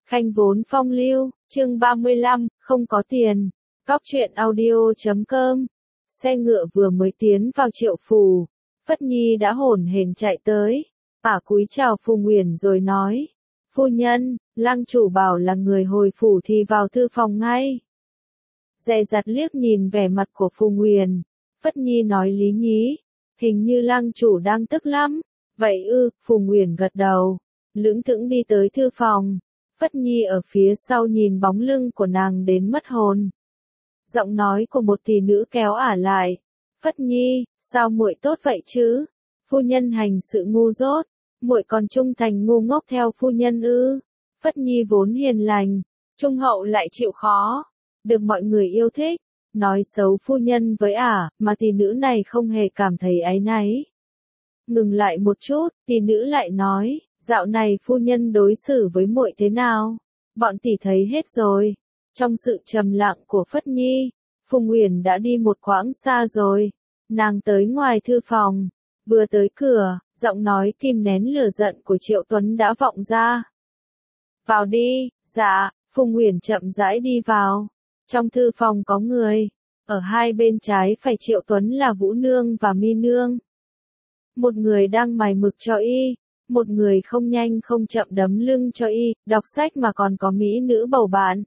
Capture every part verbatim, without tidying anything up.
Khanh vốn phong lưu, chương ba mươi lăm, không có tiền. Cóc truyện audio chấm com. Xe ngựa vừa mới tiến vào Triệu Phủ, Phất Nhi đã hổn hển chạy tới, ả cúi chào Phù Nguyền rồi nói: "Phu nhân, lang chủ bảo là người hồi phủ thì vào thư phòng ngay." Dè dặt liếc nhìn vẻ mặt của Phù Nguyền, Phất Nhi nói: "Lý nhí, hình như lang chủ đang tức lắm." "Vậy ư?" Phù Nguyền gật đầu, lững thững đi tới thư phòng. Phất Nhi ở phía sau nhìn bóng lưng của nàng đến mất hồn. Giọng nói của một tỷ nữ kéo ả lại. "Phất Nhi, sao muội tốt vậy chứ? Phu nhân hành sự ngu dốt, muội còn trung thành ngu ngốc theo phu nhân ư?" Phất Nhi vốn hiền lành, trung hậu lại chịu khó, được mọi người yêu thích, nói xấu phu nhân với ả, mà tỷ nữ này không hề cảm thấy áy náy. Ngừng lại một chút, tỷ nữ lại nói: "Dạo này phu nhân đối xử với muội thế nào? Bọn tỷ thấy hết rồi." Trong sự trầm lặng của Phất Nhi, Phù Nguyền đã đi một quãng xa rồi. Nàng tới ngoài thư phòng, vừa tới cửa, giọng nói kìm nén lửa giận của Triệu Tuấn đã vọng ra. "Vào đi." "Dạ." Phù Nguyền chậm rãi đi vào. Trong thư phòng có người, ở hai bên trái phải Triệu Tuấn là Vũ Nương và Mi Nương. Một người đang mài mực cho y, một người không nhanh không chậm đấm lưng cho y, đọc sách mà còn có mỹ nữ bầu bạn.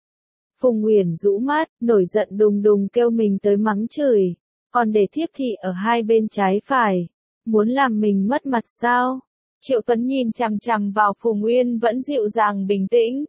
Phù Nguyền rũ mắt, nổi giận đùng đùng kêu mình tới mắng chửi, còn để thiếp thị ở hai bên trái phải, muốn làm mình mất mặt sao? Triệu Tuấn nhìn chằm chằm vào Phù Nguyền vẫn dịu dàng bình tĩnh.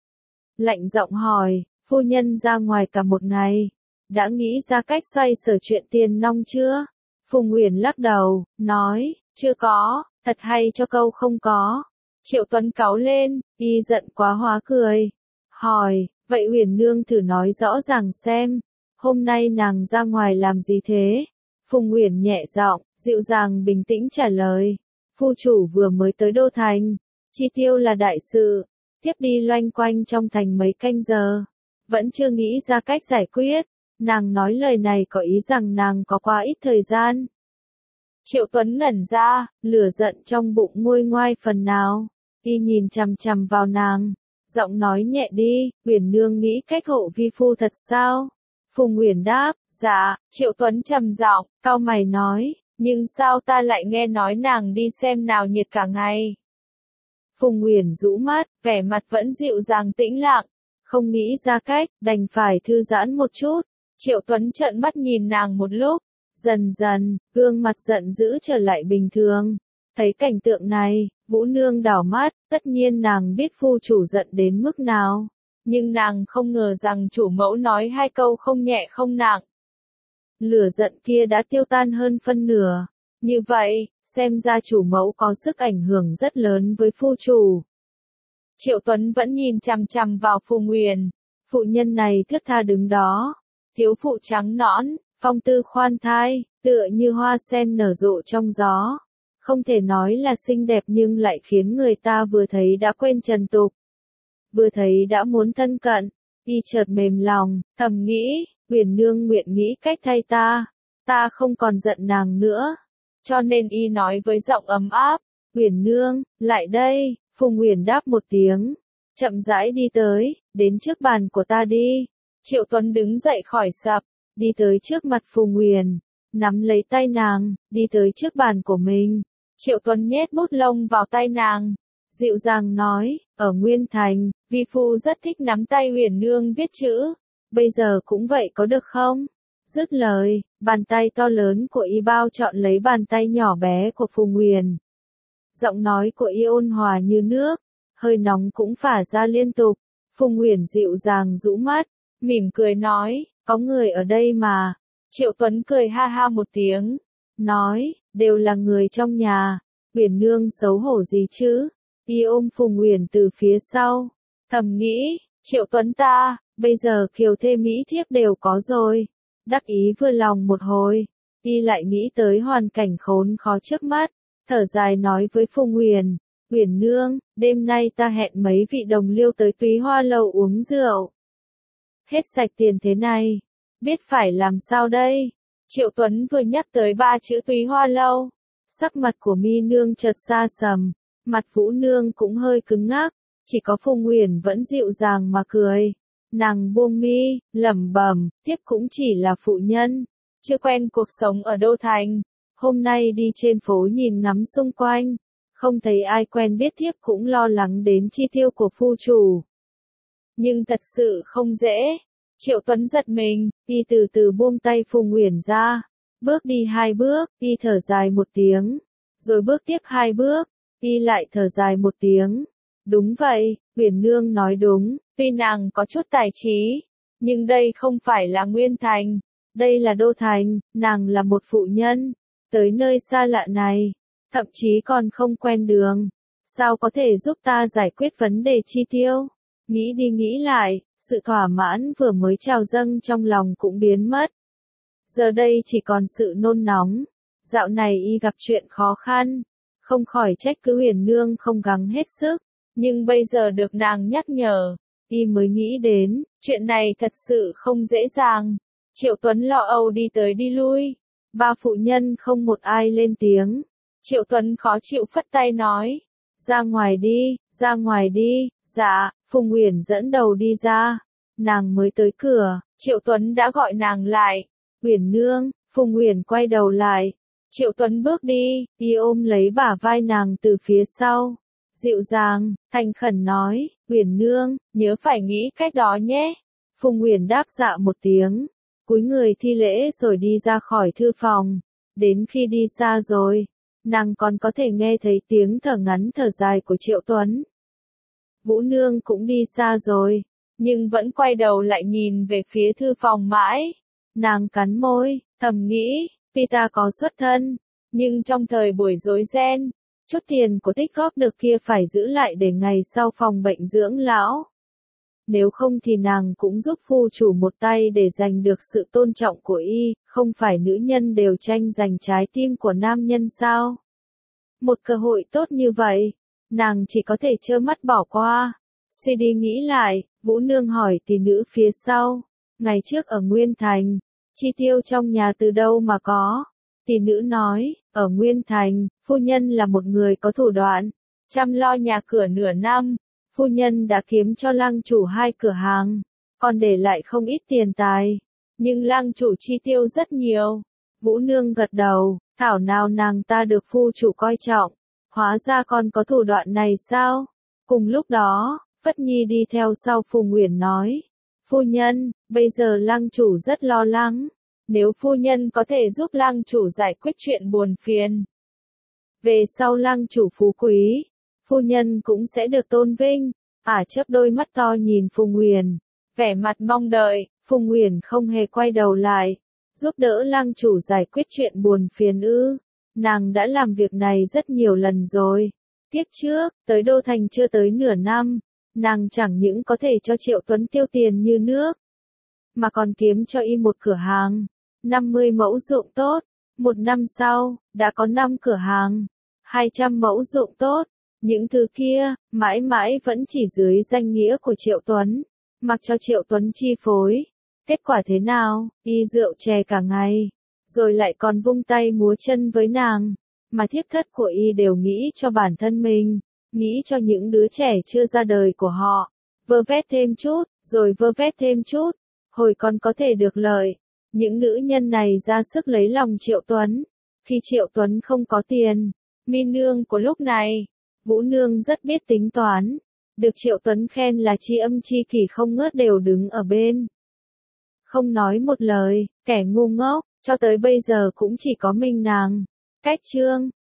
Lạnh giọng hỏi: "Phu nhân ra ngoài cả một ngày, đã nghĩ ra cách xoay sở chuyện tiền nong chưa?" Phù Nguyền lắc đầu, nói: "Chưa có." Thật hay cho câu không có. Triệu Tuấn cáu lên, y giận quá hóa cười. Hỏi: "Vậy Huyền Nương thử nói rõ ràng xem, hôm nay nàng ra ngoài làm gì thế?" Phù Nguyền nhẹ giọng, dịu dàng bình tĩnh trả lời: "Phu chủ vừa mới tới đô thành, chi tiêu là đại sự, tiếp đi loanh quanh trong thành mấy canh giờ, vẫn chưa nghĩ ra cách giải quyết." Nàng nói lời này có ý rằng nàng có quá ít thời gian. Triệu Tuấn ngẩn ra, lửa giận trong bụng nguôi ngoai phần nào. Y nhìn chằm chằm vào nàng, giọng nói nhẹ đi: "Huyền Nương nghĩ cách hộ vi phu thật sao?" Phù Nguyền đáp: "Dạ." Triệu Tuấn trầm giọng, cau mày nói: "Nhưng sao ta lại nghe nói nàng đi xem náo nhiệt cả ngày?" Phù Nguyền rũ mắt, vẻ mặt vẫn dịu dàng tĩnh lặng, không nghĩ ra cách, đành phải thư giãn một chút. Triệu Tuấn trợn mắt nhìn nàng một lúc, dần dần, gương mặt giận dữ trở lại bình thường. Thấy cảnh tượng này, Vũ Nương đảo mắt, tất nhiên nàng biết phu chủ giận đến mức nào, nhưng nàng không ngờ rằng chủ mẫu nói hai câu không nhẹ không nặng. Lửa giận kia đã tiêu tan hơn phân nửa. Như vậy, xem ra chủ mẫu có sức ảnh hưởng rất lớn với phu chủ. Triệu Tuấn vẫn nhìn chằm chằm vào Phù Nguyền. Phụ nhân này thướt tha đứng đó, thiếu phụ trắng nõn, phong tư khoan thai, tựa như hoa sen nở rộ trong gió. Không thể nói là xinh đẹp nhưng lại khiến người ta vừa thấy đã quên trần tục, vừa thấy đã muốn thân cận. Y chợt mềm lòng, thầm nghĩ: Huyền Nương nguyện nghĩ cách thay ta, ta không còn giận nàng nữa. Cho nên y nói với giọng ấm áp: "Huyền Nương, lại đây." Phù Nguyền đáp một tiếng, chậm rãi đi tới, đến trước bàn của ta đi. Triệu Tuấn đứng dậy khỏi sập, đi tới trước mặt Phù Nguyền, nắm lấy tay nàng, đi tới trước bàn của mình. Triệu Tuấn nhét bút lông vào tay nàng, dịu dàng nói: "Ở Nguyên Thành, vi phu rất thích nắm tay Huyền Nương viết chữ, bây giờ cũng vậy có được không?" Dứt lời, bàn tay to lớn của y bao trọn lấy bàn tay nhỏ bé của Phù Nguyền. Giọng nói của y ôn hòa như nước, hơi nóng cũng phả ra liên tục. Phù Nguyền dịu dàng rũ mắt, mỉm cười nói: "Có người ở đây mà." Triệu Tuấn cười ha ha một tiếng, nói: "Đều là người trong nhà, Huyền Nương xấu hổ gì chứ?" Y ôm Phù Nguyền từ phía sau, thầm nghĩ: Triệu Tuấn ta, bây giờ kiều thê mỹ thiếp đều có rồi. Đắc ý vừa lòng một hồi, y lại nghĩ tới hoàn cảnh khốn khó trước mắt, thở dài nói với Phù Nguyền: "Huyền Nương, đêm nay ta hẹn mấy vị đồng liêu tới Túy Hoa lầu uống rượu. Hết sạch tiền thế này, biết phải làm sao đây?" Triệu Tuấn vừa nhắc tới ba chữ Túy Hoa lâu, sắc mặt của Mi Nương chợt xa sầm, mặt Vũ Nương cũng hơi cứng ngắc. Chỉ có Phùng Uyển vẫn dịu dàng mà cười. Nàng buông mi, lẩm bẩm, thiếp cũng chỉ là phụ nhân, chưa quen cuộc sống ở Đô Thành. Hôm nay đi trên phố nhìn ngắm xung quanh, không thấy ai quen biết, thiếp cũng lo lắng đến chi tiêu của phu chủ. Nhưng thật sự không dễ. Triệu Tuấn giật mình, y từ từ buông tay Phùng Uyển ra. Bước đi hai bước, y thở dài một tiếng. Rồi bước tiếp hai bước, y lại thở dài một tiếng. Đúng vậy, Uyển nương nói đúng, tuy nàng có chút tài trí, nhưng đây không phải là Nguyên Thành, đây là Đô Thành, nàng là một phụ nhân, tới nơi xa lạ này, thậm chí còn không quen đường, sao có thể giúp ta giải quyết vấn đề chi tiêu? Nghĩ đi nghĩ lại, sự thỏa mãn vừa mới trào dâng trong lòng cũng biến mất. Giờ đây chỉ còn sự nôn nóng, dạo này y gặp chuyện khó khăn, không khỏi trách cứ Uyển nương không gắng hết sức. Nhưng bây giờ được nàng nhắc nhở, y mới nghĩ đến, chuyện này thật sự không dễ dàng. Triệu Tuấn lo âu đi tới đi lui, ba phụ nhân không một ai lên tiếng. Triệu Tuấn khó chịu phất tay nói, ra ngoài đi, ra ngoài đi, dạ, Phùng Uyển dẫn đầu đi ra. Nàng mới tới cửa, Triệu Tuấn đã gọi nàng lại, Uyển nương. Phùng Uyển quay đầu lại, Triệu Tuấn bước đi, y ôm lấy bả vai nàng từ phía sau. Dịu dàng, thành khẩn nói, Uyển nương, nhớ phải nghĩ cách đó nhé. Phùng Uyển đáp dạ một tiếng, cúi người thi lễ rồi đi ra khỏi thư phòng. Đến khi đi xa rồi, nàng còn có thể nghe thấy tiếng thở ngắn thở dài của Triệu Tuấn. Vũ nương cũng đi xa rồi, nhưng vẫn quay đầu lại nhìn về phía thư phòng mãi. Nàng cắn môi, thầm nghĩ, tuy ta có xuất thân, nhưng trong thời buổi rối ren, chút tiền của tích góp được kia phải giữ lại để ngày sau phòng bệnh dưỡng lão. Nếu không thì nàng cũng giúp phu chủ một tay để giành được sự tôn trọng của y, không phải nữ nhân đều tranh giành trái tim của nam nhân sao? Một cơ hội tốt như vậy, nàng chỉ có thể trơ mắt bỏ qua. Suy đi nghĩ lại, Vũ nương hỏi tỷ nữ phía sau, ngày trước ở Nguyên Thành, chi tiêu trong nhà từ đâu mà có? Tỷ nữ nói, ở Nguyên Thành, phu nhân là một người có thủ đoạn, chăm lo nhà cửa nửa năm, phu nhân đã kiếm cho lang chủ hai cửa hàng, còn để lại không ít tiền tài, nhưng lang chủ chi tiêu rất nhiều. Vũ nương gật đầu, thảo nào nàng ta được phu chủ coi trọng, hóa ra còn có thủ đoạn này sao? Cùng lúc đó, Phất Nhi đi theo sau Phùng Uyển nói, phu nhân, bây giờ lang chủ rất lo lắng. Nếu phu nhân có thể giúp lang chủ giải quyết chuyện buồn phiền, về sau lang chủ phú quý, phu nhân cũng sẽ được tôn vinh. Ả chớp đôi mắt to nhìn Phùng Uyển, vẻ mặt mong đợi. Phùng Uyển không hề quay đầu lại, giúp đỡ lang chủ giải quyết chuyện buồn phiền ư? Nàng đã làm việc này rất nhiều lần rồi. Tiếp trước, tới Đô Thành chưa tới nửa năm, nàng chẳng những có thể cho Triệu Tuấn tiêu tiền như nước, mà còn kiếm cho y một cửa hàng, năm mươi mẫu ruộng tốt. Một năm sau, đã có năm cửa hàng, hai trăm mẫu ruộng tốt. Những thứ kia, mãi mãi vẫn chỉ dưới danh nghĩa của Triệu Tuấn, mặc cho Triệu Tuấn chi phối. Kết quả thế nào? Y rượu chè cả ngày, rồi lại còn vung tay múa chân với nàng, mà thiếp thất của y đều nghĩ cho bản thân mình, nghĩ cho những đứa trẻ chưa ra đời của họ, vơ vét thêm chút, rồi vơ vét thêm chút, hồi còn có thể được lợi. Những nữ nhân này ra sức lấy lòng Triệu Tuấn, khi Triệu Tuấn không có tiền. Mi nương của lúc này, Vũ nương rất biết tính toán, được Triệu Tuấn khen là tri âm tri kỷ không ngớt đều đứng ở bên, không nói một lời. Kẻ ngu ngốc, cho tới bây giờ cũng chỉ có mình nàng. Cách chương